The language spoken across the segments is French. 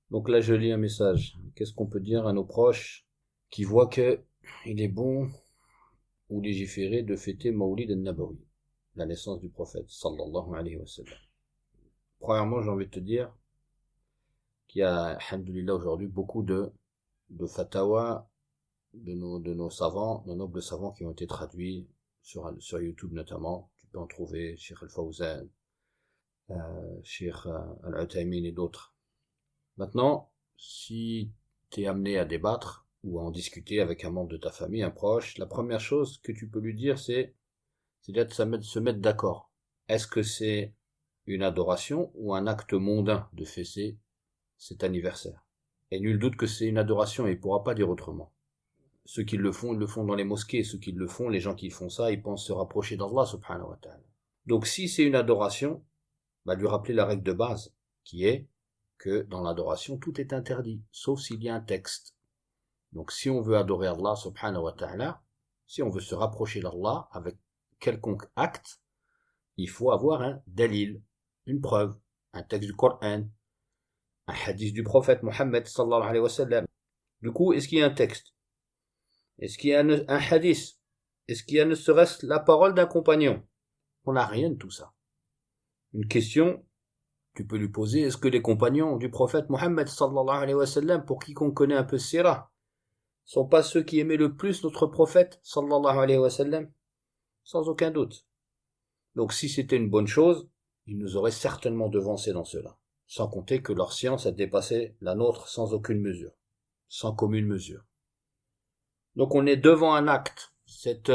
Donc là, je lis un message. Qu'est-ce qu'on peut dire à nos proches qui voient que il est bon ou légiféré de fêter Mawlid al-Nabawi, la naissance du prophète, sallallahu alayhi wa sallam. Premièrement, j'ai envie de te dire qu'il y a, alhamdoulilah, aujourd'hui beaucoup de fatawa de nos savants, nos nobles savants qui ont été traduits sur YouTube notamment. Tu peux en trouver Sheikh Al-Fawzan, Sheikh Al-Uthaymin et d'autres. Maintenant, si tu es amené à débattre ou à en discuter avec un membre de ta famille, un proche, la première chose que tu peux lui dire, c'est de se mettre d'accord. Est-ce que c'est une adoration ou un acte mondain de fêter cet anniversaire? Et nul doute que c'est une adoration et il ne pourra pas dire autrement. Ceux qui le font, ils le font dans les mosquées. Ceux qui le font, les gens qui font ça, ils pensent se rapprocher d'Allah subhanahu wa ta'ala. Donc si c'est une adoration, lui rappeler la règle de base, qui est que dans l'adoration, tout est interdit, sauf s'il y a un texte. Donc si on veut adorer Allah subhanahu wa ta'ala, si on veut se rapprocher d'Allah avec quelconque acte, il faut avoir un dalil, une preuve, un texte du Coran, un hadith du prophète Mohammed sallallahu alayhi wa sallam. Du coup, est-ce qu'il y a un texte? Est-ce qu'il y a un hadith? Est-ce qu'il y a ne serait-ce la parole d'un compagnon? On n'a rien de tout ça. Une question, tu peux lui poser, est-ce que les compagnons du prophète Mohammed sallallahu alayhi wa sallam, pour quiconque connaît un peu Sirah, sont pas ceux qui aimaient le plus notre prophète sallallahu alayhi wa sallam? Sans aucun doute. Donc si c'était une bonne chose, ils nous auraient certainement devancés dans cela. Sans compter que leur science a dépassé la nôtre sans aucune mesure. Sans commune mesure. Donc on est devant un acte, cette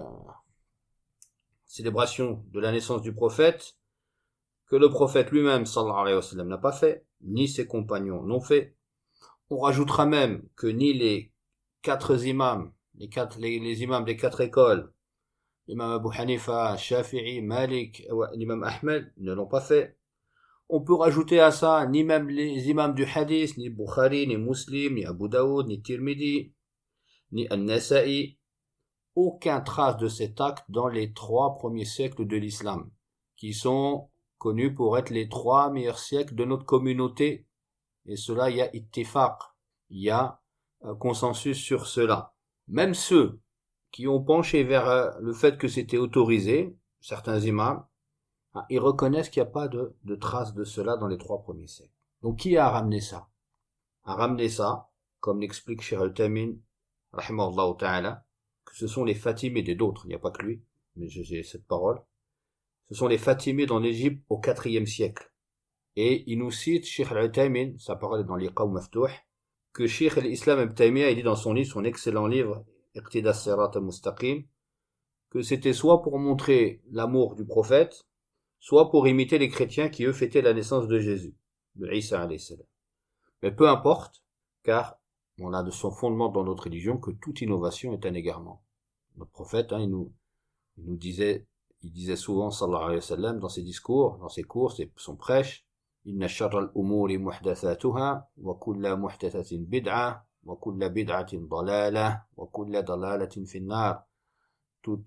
célébration de la naissance du prophète, que le prophète lui-même, sallallahu alayhi wa sallam, n'a pas fait, ni ses compagnons n'ont fait. On rajoutera même que ni les quatre imams, les imams des quatre écoles, l'imam Abu Hanifa, Shafi'i, Malik, l'imam Ahmed, ne l'ont pas fait. On peut rajouter à ça, ni même les imams du hadith, ni Bukhari, ni Muslim, ni Abu Daoud, ni Tirmidhi, ni An-Nasa'i, aucun trace de cet acte dans les 3 premiers siècles de l'islam, qui sont connus pour être les 3 meilleurs siècles de notre communauté. Et cela, il y a ittifaq, il y a consensus sur cela. Même ceux qui ont penché vers le fait que c'était autorisé, certains imams, ils reconnaissent qu'il n'y a pas de trace de cela dans les 3 premiers siècles. Donc qui a ramené ça? A ramené ça, comme l'explique Cheikh Al-Tamin, rahimahullah ta'ala, que ce sont les Fatimides et d'autres, il n'y a pas que lui, mais j'ai cette parole. Ce sont les Fatimides en Égypte au IVe siècle. Et il nous cite Cheikh Al-Uthaymin, sa parole est dans l'Iqa Maftouh, que Cheikh al-Islam Ibn Taymiyyah, il dit dans son livre, son excellent livre, Iqtida Sirat al-Mustaqim, que c'était soit pour montrer l'amour du prophète, soit pour imiter les chrétiens qui eux fêtaient la naissance de Jésus, de Isa alayhi salam. Mais peu importe, car on a de son fondement dans notre religion que toute innovation est un égarement. Notre prophète, il disait souvent, sallallahu alayhi wa sallam, dans ses discours, dans ses cours, son prêche, Inna sharral umuri muhdathatuha, wa kulla muhdathatin bid'a, wa kulla bid'atin dalalah, wa kulla dalalatin finnar. Toute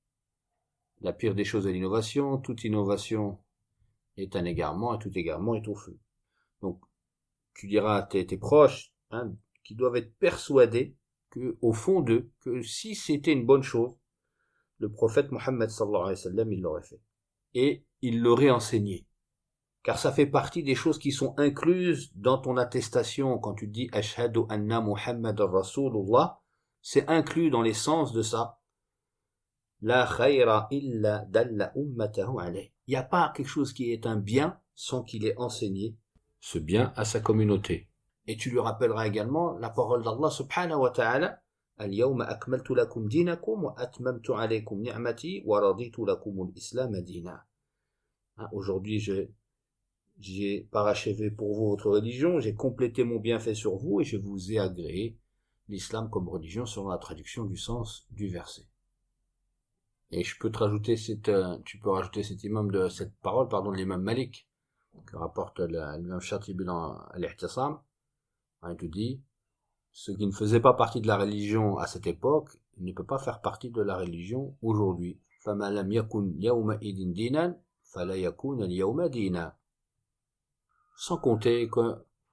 la pire des choses est l'innovation, toute innovation est un égarement, et tout égarement est au feu. Donc, tu diras à tes proches, qui doivent être persuadés que, au fond d'eux, que si c'était une bonne chose, le prophète Mohammed sallallahu alayhi wa sallam, il l'aurait fait. Et il l'aurait enseigné. Car ça fait partie des choses qui sont incluses dans ton attestation quand tu dis Ashhadu anna Muhammadan Rasulullah, c'est inclus dans l'essence de ça. La khayra illa dalla ummatahu alayh. Il n'y a pas quelque chose qui est un bien sans qu'il ait enseigné ce bien à sa communauté. Et tu lui rappelleras également la parole d'Allah subhanahu wa ta'ala, Al-yawma akmaltu lakum dinakum wa atmamtu alaykum ni'mati wa raditu lakum al-islam dina. Aujourd'hui, j'ai parachevé pour vous votre religion, j'ai complété mon bienfait sur vous et je vous ai agréé l'islam comme religion selon la traduction du sens du verset. Et je peux te rajouter tu peux rajouter cette parole, de l'imam Malik, que rapporte l'imam Shatibi dans Al-Ihtisam. Il te dit, ce qui ne faisait pas partie de la religion à cette époque, ne peut pas faire partie de la religion aujourd'hui. فَمَا لَمْ يَكُنْ يَوْمَئِذٍ دِينًا فَلَا يَكُونَ الْيَوْمَ دِينًا. Sans compter que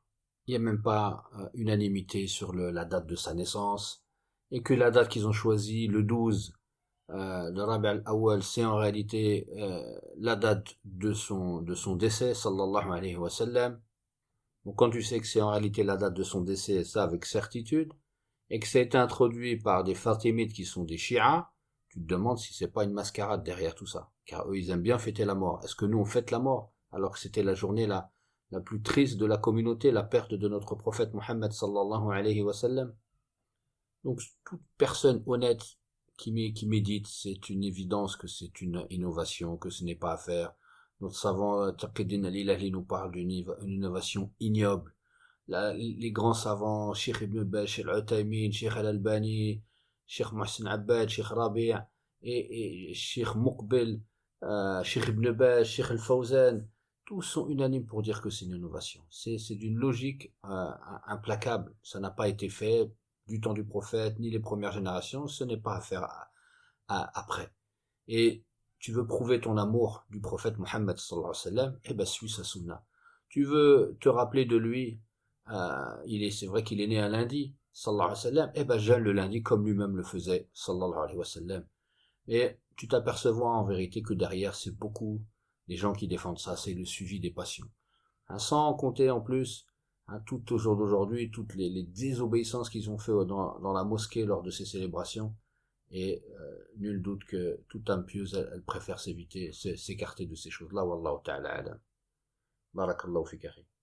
il n'y a même pas unanimité sur la date de sa naissance, et que la date qu'ils ont choisie, le 12 de Rabi' al-Awwal, c'est en réalité la date de son décès, sallallahu alayhi wa sallam. Donc quand tu sais que c'est en réalité la date de son décès, ça avec certitude, et que ça a été introduit par des Fatimides qui sont des Shi'as, tu te demandes si c'est pas une mascarade derrière tout ça. Car eux, ils aiment bien fêter la mort. Est-ce que nous, on fête la mort alors que c'était la journée la plus triste de la communauté, la perte de notre prophète Mohammed sallallahu alayhi wa sallam? Donc toute personne honnête qui médite, c'est une évidence que c'est une innovation, que ce n'est pas à faire. Notre savant Taqiyuddin al-Ilahi nous parle d'une innovation ignoble. Les grands savants, Cheikh Ibn Baz, Cheikh Al-Uthaymin, Cheikh Al-Albani, Cheikh Mohsen Abbad, Cheikh Rabi' et Cheikh Muqbil, Cheikh Ibn Baz, Cheikh Al-Fawzan, tous sont unanimes pour dire que c'est une innovation. C'est d'une logique implacable. Ça n'a pas été fait du temps du prophète, ni les premières générations, ce n'est pas à faire après. Et tu veux prouver ton amour du prophète Mohammed sallallahu alayhi wa sallam, eh ben suis sa sunna. Tu veux te rappeler de lui, c'est vrai qu'il est né un lundi, sallallahu alayhi wa sallam, eh ben jeûne le lundi comme lui-même le faisait, sallallahu alayhi wa sallam. Et tu t'apercevras en vérité que derrière, c'est beaucoup les gens qui défendent ça, c'est le suivi des passions. Sans compter en plus, tout au jour d'aujourd'hui, toutes les désobéissances qu'ils ont fait dans la mosquée lors de ces célébrations. Et nul doute que toute âme pieuse, elle préfère s'écarter de ces choses-là. Wallahu ta'ala alam. Barakallahu fik akhi.